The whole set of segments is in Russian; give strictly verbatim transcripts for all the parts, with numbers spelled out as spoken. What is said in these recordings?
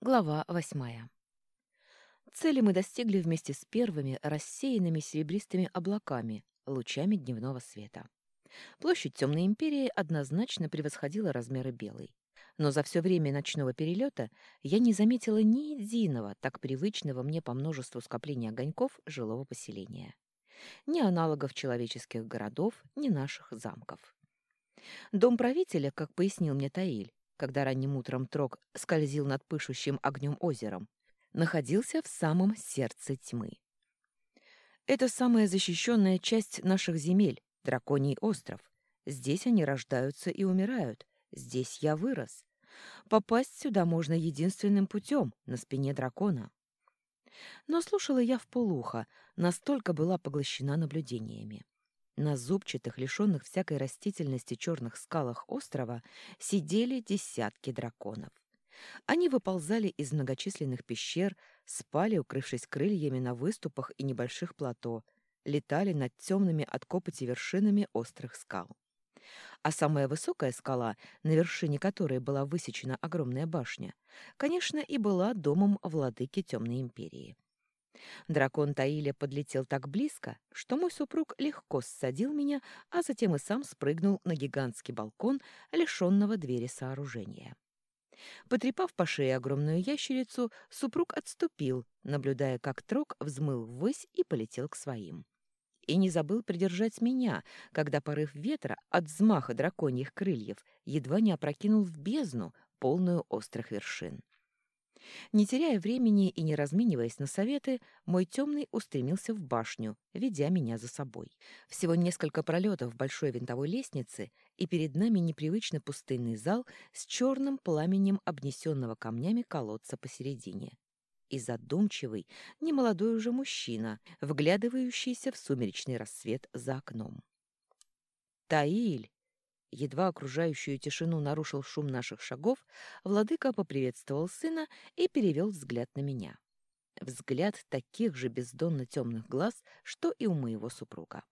Глава восьмая. Цели мы достигли вместе с первыми рассеянными серебристыми облаками, лучами дневного света. Площадь Темной Империи однозначно превосходила размеры Белой. Но за все время ночного перелета я не заметила ни единого, так привычного мне по множеству скоплений огоньков жилого поселения. Ни аналогов человеческих городов, ни наших замков. Дом правителя, как пояснил мне Таиль, когда ранним утром Трог скользил над пышущим огнем озером, находился в самом сердце тьмы. Это самая защищенная часть наших земель, Драконий остров. Здесь они рождаются и умирают. Здесь я вырос. Попасть сюда можно единственным путем, на спине дракона. Но слушала я вполуха, настолько была поглощена наблюдениями. На зубчатых, лишенных всякой растительности черных скалах острова сидели десятки драконов. Они выползали из многочисленных пещер, спали, укрывшись крыльями на выступах и небольших плато, летали над темными от копоти вершинами острых скал. А самая высокая скала, на вершине которой была высечена огромная башня, конечно, и была домом владыки Темной Империи. Дракон Таиля подлетел так близко, что мой супруг легко ссадил меня, а затем и сам спрыгнул на гигантский балкон, лишенного двери сооружения. Потрепав по шее огромную ящерицу, супруг отступил, наблюдая, как Трог взмыл ввысь и полетел к своим. И не забыл придержать меня, когда порыв ветра от взмаха драконьих крыльев едва не опрокинул в бездну, полную острых вершин. Не теряя времени и не размениваясь на советы, мой темный устремился в башню, ведя меня за собой. Всего несколько пролетов большой винтовой лестницы, и перед нами непривычно пустынный зал с черным пламенем обнесенного камнями колодца посередине. И задумчивый, немолодой уже мужчина, вглядывающийся в сумеречный рассвет за окном. «Таиль!» Едва окружающую тишину нарушил шум наших шагов, владыка поприветствовал сына и перевел взгляд на меня. Взгляд таких же бездонно темных глаз, что и у моего супруга.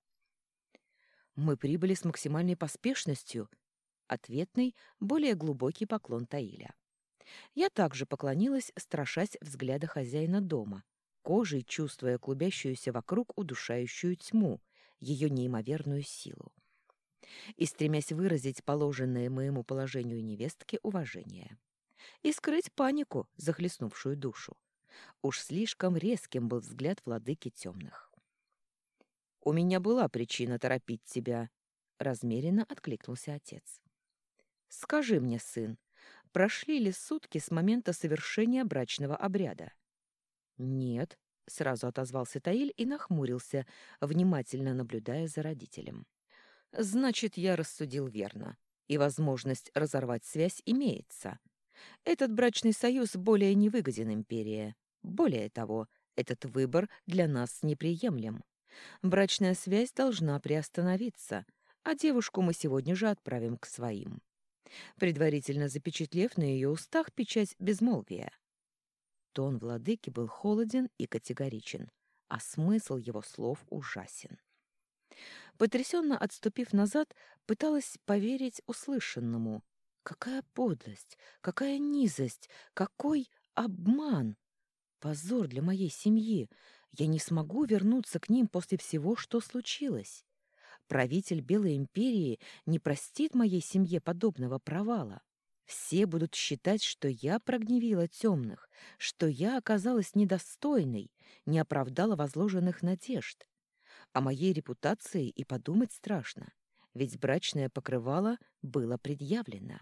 «Мы прибыли с максимальной поспешностью», — ответный, более глубокий поклон Таиля. Я также поклонилась, страшась взгляда хозяина дома, кожей чувствуя клубящуюся вокруг удушающую тьму, ее неимоверную силу, и стремясь выразить положенное моему положению невестке уважение. И скрыть панику, захлестнувшую душу. Уж слишком резким был взгляд владыки темных. «У меня была причина торопить тебя», — размеренно откликнулся отец. «Скажи мне, сын, прошли ли сутки с момента совершения брачного обряда?» «Нет», — сразу отозвался Таиль и нахмурился, внимательно наблюдая за родителем. Значит, я рассудил верно, и возможность разорвать связь имеется. Этот брачный союз более не выгоден империи. Более того, этот выбор для нас неприемлем. Брачная связь должна приостановиться, а девушку мы сегодня же отправим к своим, предварительно запечатлев на ее устах печать безмолвия. Тон владыки был холоден и категоричен, а смысл его слов ужасен. Потрясенно отступив назад, пыталась поверить услышанному. Какая подлость, какая низость, какой обман! Позор для моей семьи. Я не смогу вернуться к ним после всего, что случилось. Правитель Белой империи не простит моей семье подобного провала. Все будут считать, что я прогневила темных, что я оказалась недостойной, не оправдала возложенных надежд. О моей репутации и подумать страшно, ведь брачное покрывало было предъявлено.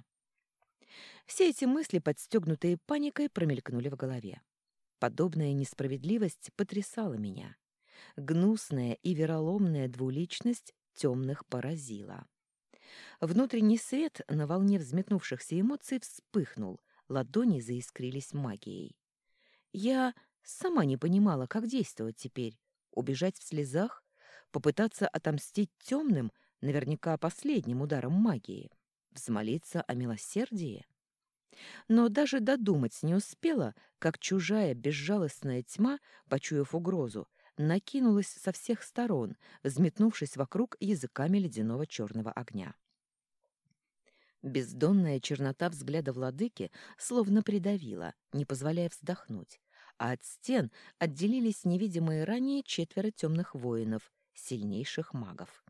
Все эти мысли, подстегнутые паникой, промелькнули в голове. Подобная несправедливость потрясала меня. Гнусная и вероломная двуличность темных поразила. Внутренний свет на волне взметнувшихся эмоций вспыхнул, ладони заискрились магией. Я сама не понимала, как действовать теперь. Убежать в слезах? Попытаться отомстить темным, наверняка последним ударом магии? Взмолиться о милосердии? Но даже додумать не успела, как чужая безжалостная тьма, почуяв угрозу, накинулась со всех сторон, взметнувшись вокруг языками ледяного черного огня. Бездонная чернота взгляда владыки словно придавила, не позволяя вздохнуть, а от стен отделились невидимые ранее четверо темных воинов, сильнейших магов.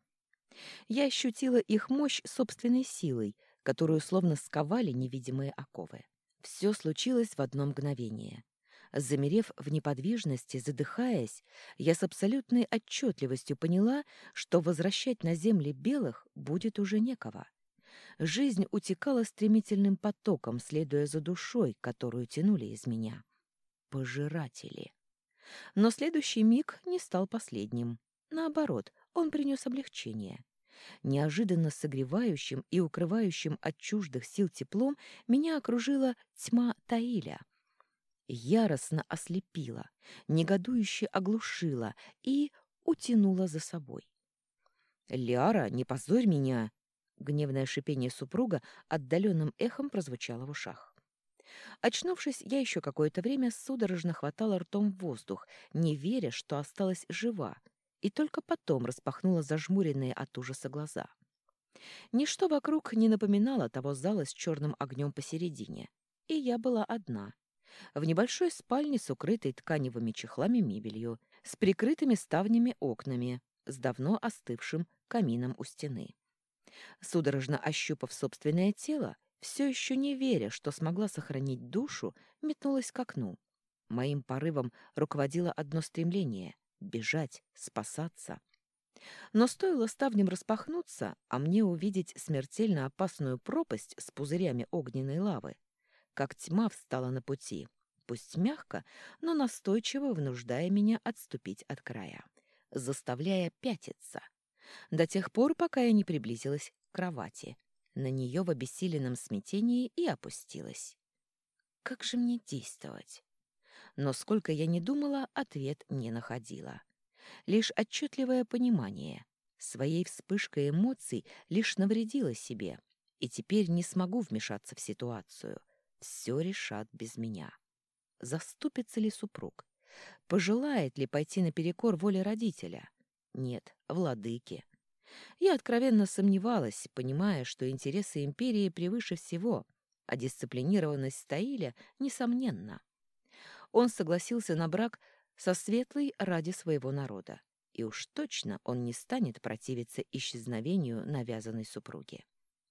Я ощутила их мощь собственной силой, которую словно сковали невидимые оковы. Все случилось в одно мгновение. Замерев в неподвижности, задыхаясь, я с абсолютной отчетливостью поняла, что возвращать на земли белых будет уже некого. Жизнь утекала стремительным потоком, следуя за душой, которую тянули из меня. Пожиратели. Но следующий миг не стал последним. Наоборот, он принес облегчение. Неожиданно согревающим и укрывающим от чуждых сил теплом меня окружила тьма Таиля. Яростно ослепила, негодующе оглушила и утянула за собой. «Лиара, не позорь меня!» Гневное шипение супруга отдаленным эхом прозвучало в ушах. Очнувшись, я еще какое-то время судорожно хватала ртом воздух, не веря, что осталась жива, и только потом распахнула зажмуренные от ужаса глаза. Ничто вокруг не напоминало того зала с черным огнем посередине, и я была одна. В небольшой спальне с укрытой тканевыми чехлами мебелью, с прикрытыми ставнями окнами, с давно остывшим камином у стены. Судорожно ощупав собственное тело, все еще не веря, что смогла сохранить душу, метнулась к окну. Моим порывом руководило одно стремление — бежать, спасаться. Но стоило ставням распахнуться, а мне увидеть смертельно опасную пропасть с пузырями огненной лавы, как тьма встала на пути, пусть мягко, но настойчиво вынуждая меня отступить от края, заставляя пятиться, до тех пор, пока я не приблизилась к кровати. На нее в обессиленном смятении и опустилась. Как же мне действовать? Но сколько я ни думала, ответ не находила. Лишь отчетливое понимание. Своей вспышкой эмоций лишь навредила себе, и теперь не смогу вмешаться в ситуацию. Все решат без меня. Заступится ли супруг? Пожелает ли пойти наперекор воле родителя? Нет, владыки. Я откровенно сомневалась, понимая, что интересы империи превыше всего, а дисциплинированность Таиля несомненна. Он согласился на брак со Светлой ради своего народа, и уж точно он не станет противиться исчезновению навязанной супруги.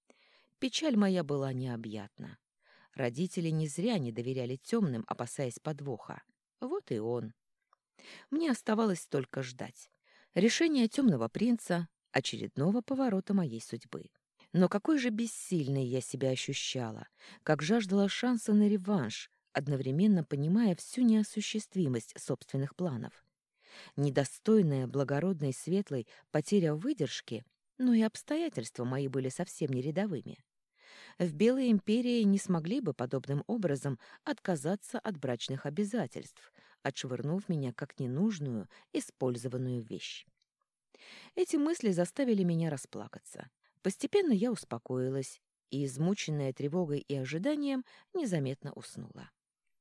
Печаль моя была необъятна. Родители не зря не доверяли темным, опасаясь подвоха. Вот и он. Мне оставалось только ждать. Решение темного принца, очередного поворота моей судьбы. Но какой же бессильной я себя ощущала, как жаждала шанса на реванш, одновременно понимая всю неосуществимость собственных планов. Недостойная благородной светлой потеря выдержки, но и обстоятельства мои были совсем не рядовыми. В Белой империи не смогли бы подобным образом отказаться от брачных обязательств, отшвырнув меня как ненужную, использованную вещь. Эти мысли заставили меня расплакаться. Постепенно я успокоилась и, измученная тревогой и ожиданием, незаметно уснула.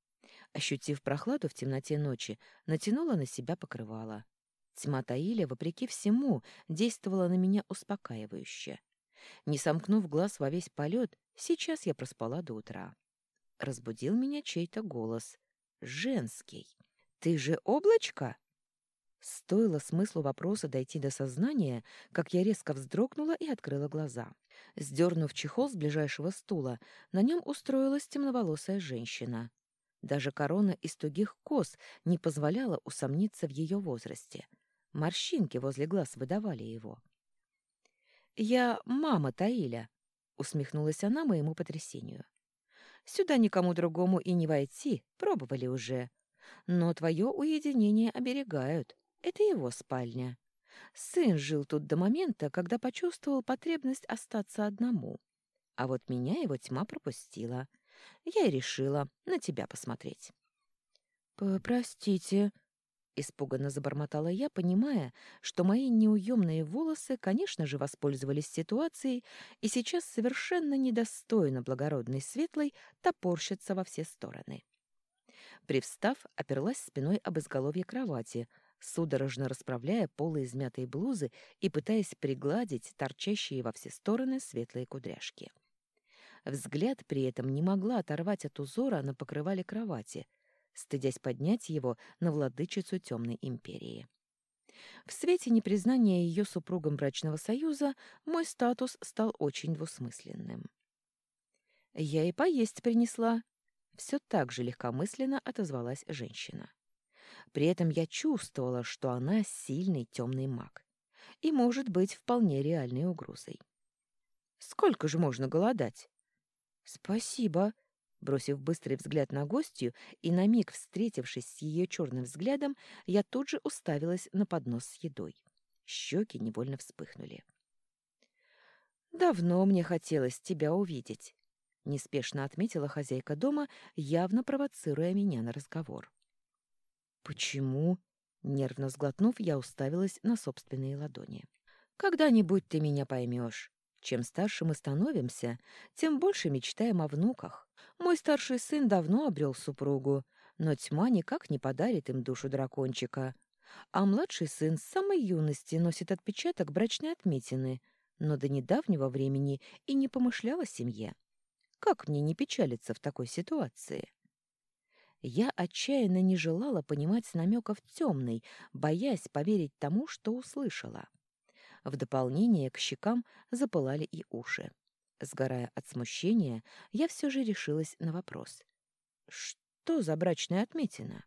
Ощутив прохладу в темноте ночи, натянула на себя покрывало. Тьма Таиля, вопреки всему, действовала на меня успокаивающе. Не сомкнув глаз во весь полет, сейчас я проспала до утра. Разбудил меня чей-то голос. Женский. «Ты же облачко?» Стоило смыслу вопроса дойти до сознания, как я резко вздрогнула и открыла глаза. Сдернув чехол с ближайшего стула, на нем устроилась темноволосая женщина. Даже корона из тугих кос не позволяла усомниться в ее возрасте. Морщинки возле глаз выдавали его. «Я мама Таиля», — усмехнулась она моему потрясению. «Сюда никому другому и не войти, пробовали уже. Но твое уединение оберегают. Это его спальня. Сын жил тут до момента, когда почувствовал потребность остаться одному. А вот меня его тьма пропустила. Я и решила на тебя посмотреть». «Простите», — испуганно забормотала я, понимая, что мои неуемные волосы, конечно же, воспользовались ситуацией и сейчас совершенно недостойно благородной светлой топорщатся во все стороны. Привстав, оперлась спиной об изголовье кровати, судорожно расправляя полы измятой блузы и пытаясь пригладить торчащие во все стороны светлые кудряшки. Взгляд при этом не могла оторвать от узора на покрывале кровати, стыдясь поднять его на владычицу темной империи. В свете непризнания ее супругом брачного союза мой статус стал очень двусмысленным. «Я и поесть принесла», — все так же легкомысленно отозвалась женщина. При этом я чувствовала, что она сильный темный маг и может быть вполне реальной угрозой. «Сколько же можно голодать?» «Спасибо», — бросив быстрый взгляд на гостью и на миг встретившись с ее черным взглядом, я тут же уставилась на поднос с едой. Щеки невольно вспыхнули. «Давно мне хотелось тебя увидеть», — неспешно отметила хозяйка дома, явно провоцируя меня на разговор. «Почему?» — нервно сглотнув, я уставилась на собственные ладони. «Когда-нибудь ты меня поймешь. Чем старше мы становимся, тем больше мечтаем о внуках. Мой старший сын давно обрел супругу, но тьма никак не подарит им душу дракончика. А младший сын с самой юности носит отпечаток брачной отметины, но до недавнего времени и не помышлял о семье. Как мне не печалиться в такой ситуации?» Я отчаянно не желала понимать намеков темной, боясь поверить тому, что услышала. В дополнение к щекам запылали и уши. Сгорая от смущения, я все же решилась на вопрос. «Что за брачная отметина?»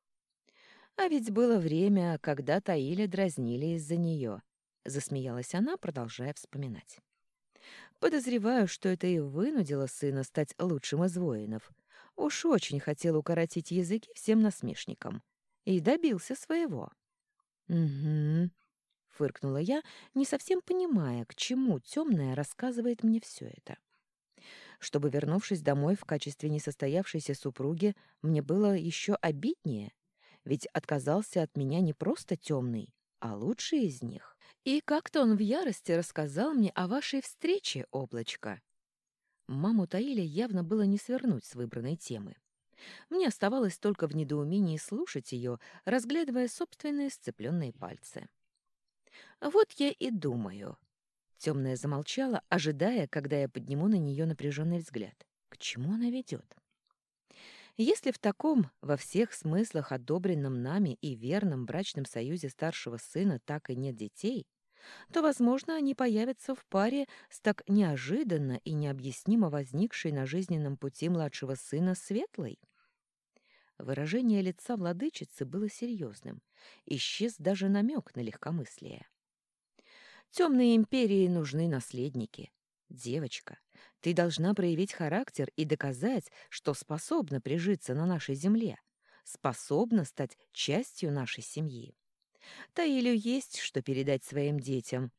«А ведь было время, когда Таиля дразнили из-за нее», — засмеялась она, продолжая вспоминать. «Подозреваю, что это и вынудило сына стать лучшим из воинов. Уж очень хотел укоротить языки всем насмешникам. И добился своего». «Угу», — фыркнула я, не совсем понимая, к чему темная рассказывает мне все это. Чтобы, вернувшись домой в качестве несостоявшейся супруги, мне было еще обиднее, ведь отказался от меня не просто темный, а лучший из них. И как-то он в ярости рассказал мне о вашей встрече, облачко. Маму Таиля явно было не свернуть с выбранной темы. Мне оставалось только в недоумении слушать ее, разглядывая собственные сцепленные пальцы. «Вот я и думаю». Темная замолчала, ожидая, когда я подниму на нее напряженный взгляд. К чему она ведет? Если в таком, во всех смыслах одобренном нами и верном брачном союзе старшего сына так и нет детей, то, возможно, они появятся в паре с так неожиданно и необъяснимо возникшей на жизненном пути младшего сына Светлой. Выражение лица владычицы было серьезным. Исчез даже намек на легкомыслие. Темной империи нужны наследники. Девочка, ты должна проявить характер и доказать, что способна прижиться на нашей земле, способна стать частью нашей семьи. Таилю есть что передать своим детям.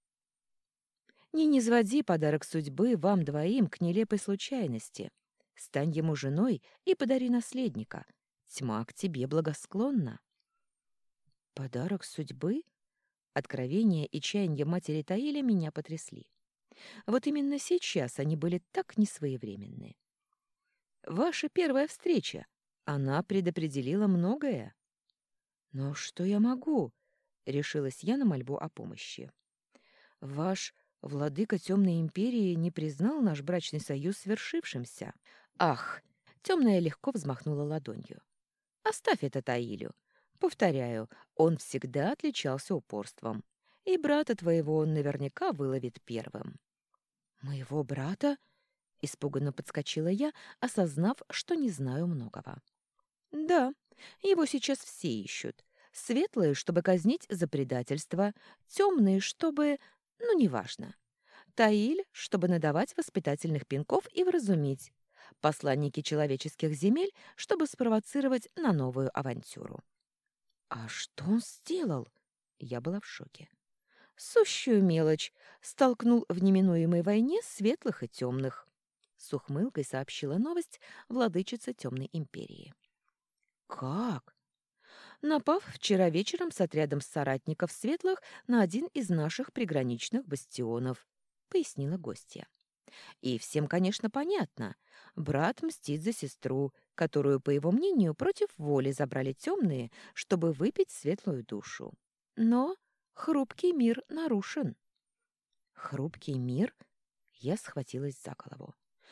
Не низводи подарок судьбы вам двоим к нелепой случайности. Стань ему женой и подари наследника. Тьма к тебе благосклонна. Подарок судьбы? Откровения и чаяния матери Таиля меня потрясли. Вот именно сейчас они были так несвоевременны. Ваша первая встреча. Она предопределила многое. Но что я могу? Решилась я на мольбу о помощи. Ваш владыка Темной империи не признал наш брачный союз свершившимся. Ах! Темная легко взмахнула ладонью. Оставь это Таилю. Повторяю, он всегда отличался упорством. И брата твоего он наверняка выловит первым. Моего брата? Испуганно подскочила я, осознав, что не знаю многого. Да, его сейчас все ищут. Светлые, чтобы казнить за предательство, темные, чтобы... ну, неважно. Таиль, чтобы надавать воспитательных пинков и вразумить. Посланники человеческих земель, чтобы спровоцировать на новую авантюру. А что он сделал? Я была в шоке. Сущую мелочь. Столкнул в неминуемой войне светлых и темных. С ухмылкой сообщила новость владычица Темной империи. Как? Напав вчера вечером с отрядом соратников светлых на один из наших приграничных бастионов, пояснила гостья. И всем, конечно, понятно. Брат мстит за сестру, которую, по его мнению, против воли забрали темные, чтобы выпить светлую душу. Но хрупкий мир нарушен. Хрупкий мир? Я схватилась за голову.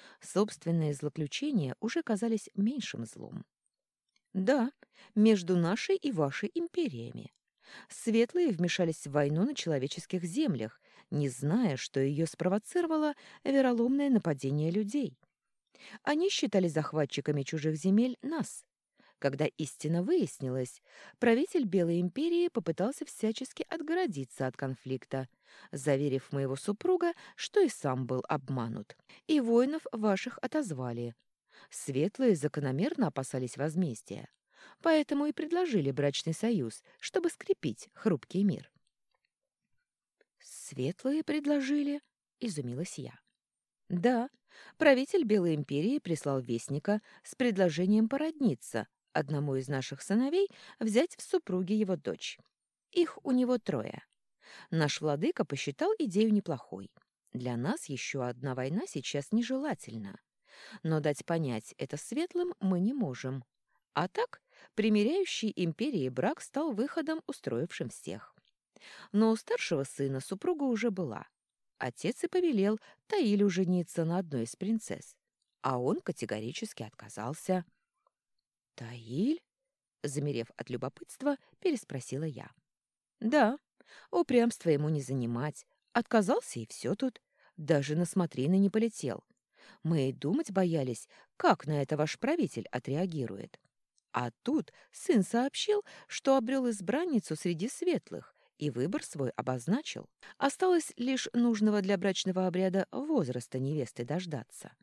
Собственные злоключения уже казались меньшим злом. Да, между нашей и вашей империями. Светлые вмешались в войну на человеческих землях, не зная, что ее спровоцировало вероломное нападение людей. Они считали захватчиками чужих земель нас. Когда истина выяснилась, правитель Белой империи попытался всячески отгородиться от конфликта, заверив моего супруга, что и сам был обманут. И воинов ваших отозвали. Светлые закономерно опасались возмездия, поэтому и предложили брачный союз, чтобы скрепить хрупкий мир. «Светлые предложили?» — изумилась я. «Да, правитель Белой империи прислал вестника с предложением породниться, одному из наших сыновей взять в супруги его дочь. Их у него трое. Наш владыка посчитал идею неплохой. Для нас еще одна война сейчас нежелательна. Но дать понять это светлым мы не можем. А так, примиряющий империи брак стал выходом, устроившим всех. Но у старшего сына супруга уже была. Отец и повелел Таилю жениться на одной из принцесс. А он категорически отказался. «Таиль?» — замерев от любопытства, переспросила я. «Да, упрямство ему не занимать. Отказался, и все тут. Даже на смотрины не полетел. Мы и думать боялись, как на это ваш правитель отреагирует. А тут сын сообщил, что обрел избранницу среди светлых, и выбор свой обозначил. Осталось лишь нужного для брачного обряда возраста невесты дождаться».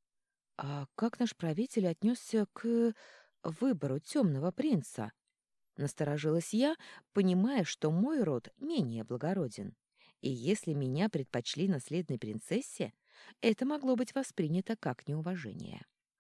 «А как наш правитель отнесся к выбору темного принца?» Насторожилась я, понимая, что мой род менее благороден. И если меня предпочли наследной принцессе, это могло быть воспринято как неуважение.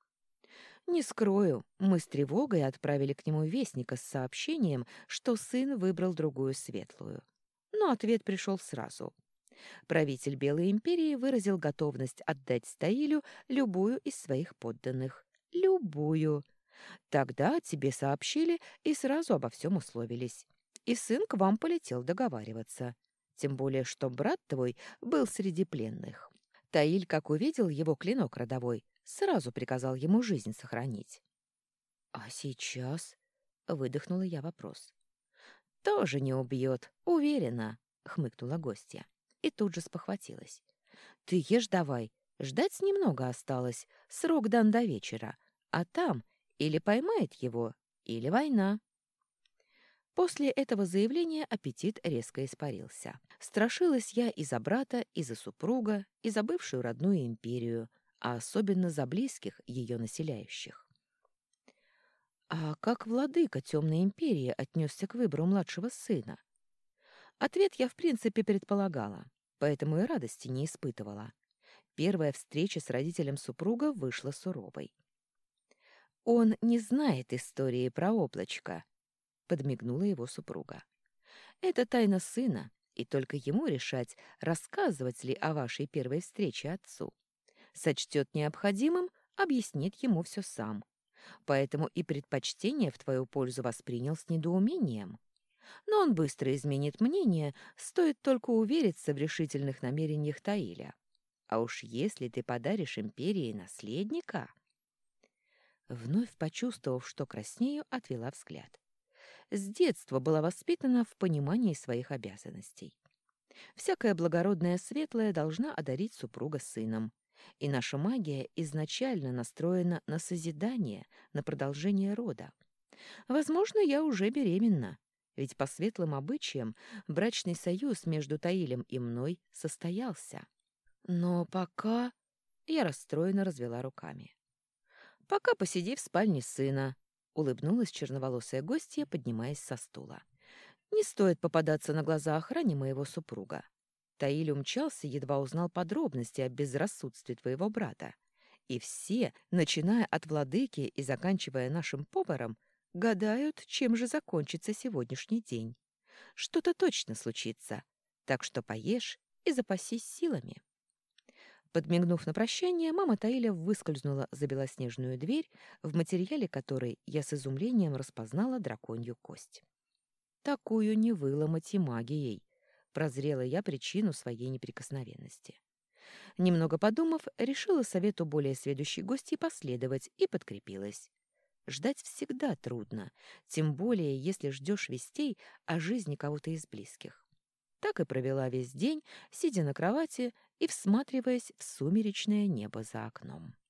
Не скрою, мы с тревогой отправили к нему вестника с сообщением, что сын выбрал другую светлую. Но ответ пришел сразу. Правитель Белой империи выразил готовность отдать Стаилю любую из своих подданных. Любую. Тогда тебе сообщили и сразу обо всем условились. И сын к вам полетел договариваться. Тем более, что брат твой был среди пленных. Таиль, как увидел его клинок родовой, сразу приказал ему жизнь сохранить. «А сейчас?» — выдохнула я вопрос. «Тоже не убьет, уверена», — хмыкнула гостья. И тут же спохватилась. «Ты ешь давай, ждать немного осталось, срок дан до вечера, а там или поймает его, или война». После этого заявления аппетит резко испарился. Страшилась я и за брата, и за супруга, и за бывшую родную империю, а особенно за близких ее населяющих. А как владыка Темной империи отнесся к выбору младшего сына? Ответ я в принципе предполагала, поэтому и радости не испытывала. Первая встреча с родителем супруга вышла суровой. «Он не знает истории про облачко», — подмигнула его супруга. «Это тайна сына, и только ему решать, рассказывать ли о вашей первой встрече отцу. Сочтет необходимым, объяснит ему все сам. Поэтому и предпочтение в твою пользу воспринял с недоумением. Но он быстро изменит мнение, стоит только увериться в решительных намерениях Таиля. А уж если ты подаришь империи наследника...» Вновь почувствовав, что краснею, отвела взгляд. С детства была воспитана в понимании своих обязанностей. Всякая благородная светлая должна одарить супруга сыном. И наша магия изначально настроена на созидание, на продолжение рода. Возможно, я уже беременна, ведь по светлым обычаям брачный союз между Таилем и мной состоялся. Но пока... Я расстроенно развела руками. «Пока посиди в спальне сына», — улыбнулась черноволосая гостья, поднимаясь со стула. «Не стоит попадаться на глаза охране моего супруга. Таиль умчался, едва узнал подробности о безрассудстве твоего брата. И все, начиная от владыки и заканчивая нашим поваром, гадают, чем же закончится сегодняшний день. Что-то точно случится, так что поешь и запасись силами». Подмигнув на прощание, мама Таиля выскользнула за белоснежную дверь, в материале которой я с изумлением распознала драконью кость. Такую не выломать и магией. Прозрела я причину своей неприкосновенности. Немного подумав, решила совету более сведущей гости последовать и подкрепилась. Ждать всегда трудно, тем более если ждешь вестей о жизни кого-то из близких. Так и провела весь день, сидя на кровати и всматриваясь в сумеречное небо за окном.